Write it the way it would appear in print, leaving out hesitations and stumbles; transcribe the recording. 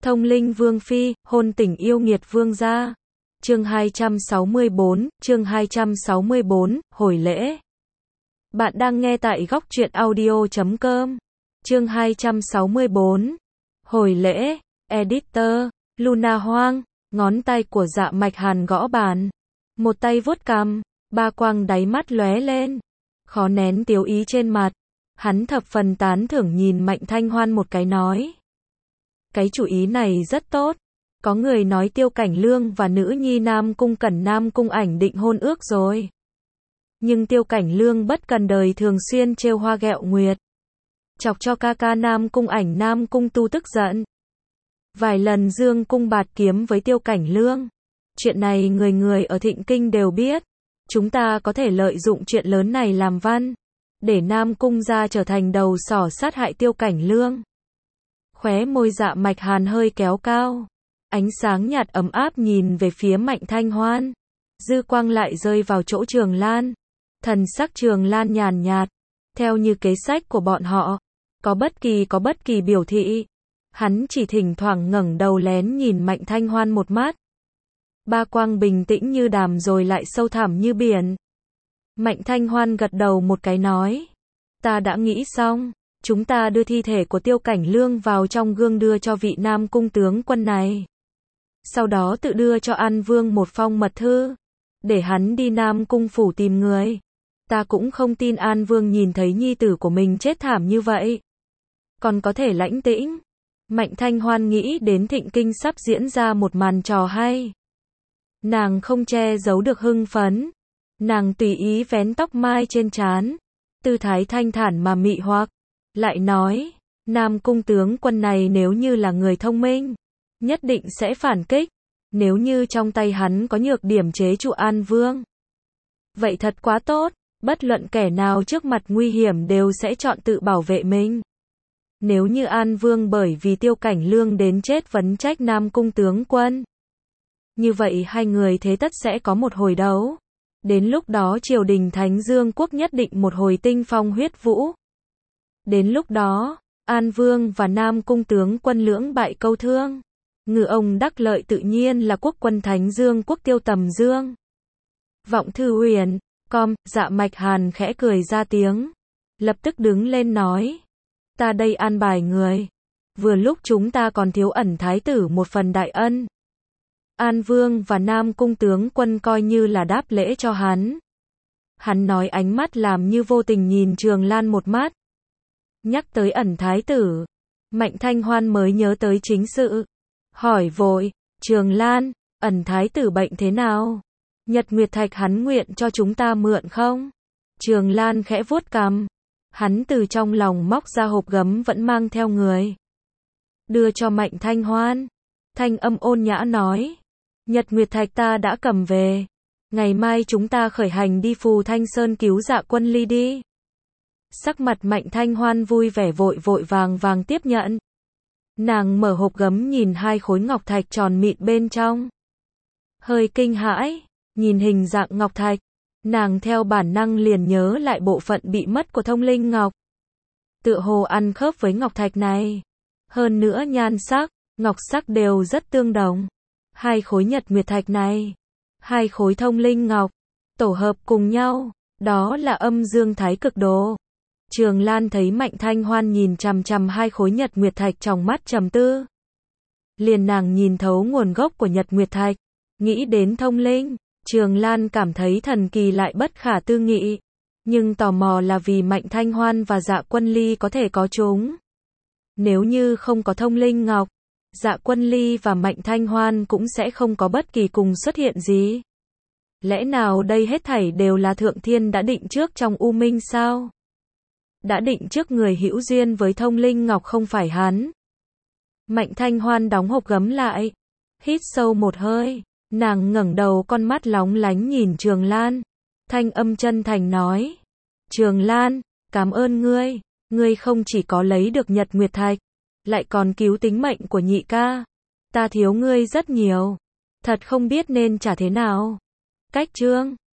Thông linh vương phi, hôn tình yêu nghiệt vương gia. Chương 264, hồi lễ. Bạn đang nghe tại góc truyện audio.com. Chương 264, hồi lễ. Editor, Luna Hoang, ngón tay của Dạ Mạch Hàn gõ bàn. Một tay vuốt cằm, ba quang đáy mắt lóe lên. Khó nén tiếu ý trên mặt. Hắn thập phần tán thưởng nhìn Mạnh Thanh Hoan một cái nói. Cái chủ ý này rất tốt. Có người nói Tiêu Cảnh Lương và nữ nhi Nam Cung Cẩn Nam Cung Ảnh định hôn ước rồi. Nhưng Tiêu Cảnh Lương bất cần đời thường xuyên trêu hoa ghẹo nguyệt. Chọc cho ca ca Nam Cung Ảnh Nam Cung Tu tức giận. Vài lần Dương Cung bạt kiếm với Tiêu Cảnh Lương. Chuyện này người người ở Thịnh Kinh đều biết. Chúng ta có thể lợi dụng chuyện lớn này làm văn. Để Nam Cung gia trở thành đầu sỏ sát hại Tiêu Cảnh Lương. Khóe môi Dạ Mạch Hàn hơi kéo cao. Ánh sáng nhạt ấm áp nhìn về phía Mạnh Thanh Hoan. Dư quang lại rơi vào chỗ Trường Lan. Thần sắc Trường Lan nhàn nhạt. Theo như kế sách của bọn họ. Có bất kỳ biểu thị. Hắn chỉ thỉnh thoảng ngẩng đầu lén nhìn Mạnh Thanh Hoan một mắt. Ba quang bình tĩnh như đàm rồi lại sâu thẳm như biển. Mạnh Thanh Hoan gật đầu một cái nói. Ta đã nghĩ xong. Chúng ta đưa thi thể của Tiêu Cảnh Lương vào trong gương đưa cho vị Nam Cung tướng quân này. Sau đó tự đưa cho An Vương một phong mật thư. Để hắn đi Nam Cung phủ tìm người. Ta cũng không tin An Vương nhìn thấy nhi tử của mình chết thảm như vậy. Còn có thể lãnh tĩnh. Mạnh Thanh Hoan nghĩ đến Thịnh Kinh sắp diễn ra một màn trò hay. Nàng không che giấu được hưng phấn. Nàng tùy ý vén tóc mai trên trán. Tư thái thanh thản mà mị hoặc. Lại nói, Nam Cung tướng quân này nếu như là người thông minh, nhất định sẽ phản kích. Nếu như trong tay hắn có nhược điểm chế trụ An Vương. Vậy thật quá tốt, bất luận kẻ nào trước mặt nguy hiểm đều sẽ chọn tự bảo vệ mình. Nếu như An Vương bởi vì Tiêu Cảnh Lương đến chết vấn trách Nam Cung tướng quân. Như vậy hai người thế tất sẽ có một hồi đấu. Đến lúc đó triều đình Thánh Dương quốc nhất định một hồi tinh phong huyết vũ. Đến lúc đó, An Vương và Nam Cung tướng quân lưỡng bại câu thương. Ngư ông đắc lợi tự nhiên là quốc quân Thánh Dương quốc Tiêu Tầm Dương. Vọng thư huyền, Dạ Mạch Hàn khẽ cười ra tiếng. Lập tức đứng lên nói. Ta đây an bài người. Vừa lúc chúng ta còn thiếu Ẩn thái tử một phần đại ân. An Vương và Nam Cung tướng quân coi như là đáp lễ cho hắn. Hắn nói ánh mắt làm như vô tình nhìn Trường Lan một mắt. Nhắc tới Ẩn thái tử. Mạnh Thanh Hoan mới nhớ tới chính sự. Hỏi vội, Trường Lan, Ẩn thái tử bệnh thế nào? Nhật Nguyệt Thạch hắn nguyện cho chúng ta mượn không? Trường Lan khẽ vuốt cằm. Hắn từ trong lòng móc ra hộp gấm vẫn mang theo người. Đưa cho Mạnh Thanh Hoan. Thanh âm ôn nhã nói. Nhật Nguyệt Thạch ta đã cầm về. Ngày mai chúng ta khởi hành đi Phù Thanh Sơn cứu Dạ Quân Ly đi. Sắc mặt Mạnh Thanh Hoan vui vẻ vội vàng tiếp nhận. Nàng mở hộp gấm nhìn hai khối ngọc thạch tròn mịn bên trong. Hơi kinh hãi, nhìn hình dạng ngọc thạch. Nàng theo bản năng liền nhớ lại bộ phận bị mất của Thông Linh Ngọc. Tựa hồ ăn khớp với ngọc thạch này. Hơn nữa nhan sắc, ngọc sắc đều rất tương đồng. Hai khối Nhật Nguyệt Thạch này, hai khối Thông Linh Ngọc, tổ hợp cùng nhau, đó là âm dương thái cực đồ. Trường Lan thấy Mạnh Thanh Hoan nhìn chằm chằm hai khối Nhật Nguyệt Thạch trong mắt trầm tư. Liền nàng nhìn thấu nguồn gốc của Nhật Nguyệt Thạch, nghĩ đến thông linh, Trường Lan cảm thấy thần kỳ lại bất khả tư nghị. Nhưng tò mò là vì Mạnh Thanh Hoan và Dạ Quân Ly có thể có chúng. Nếu như không có Thông Linh Ngọc, Dạ Quân Ly và Mạnh Thanh Hoan cũng sẽ không có bất kỳ cùng xuất hiện gì. Lẽ nào đây hết thảy đều là Thượng Thiên đã định trước trong U Minh sao? Đã định trước người hữu duyên với Thông Linh Ngọc không phải hắn. Mạnh Thanh Hoan đóng hộp gấm lại. Hít sâu một hơi. Nàng ngẩng đầu con mắt lóng lánh nhìn Trường Lan. Thanh âm chân thành nói. Trường Lan, cảm ơn ngươi. Ngươi không chỉ có lấy được Nhật Nguyệt Thạch. Lại còn cứu tính mệnh của nhị ca. Ta thiếu ngươi rất nhiều. Thật không biết nên trả thế nào. Cách chương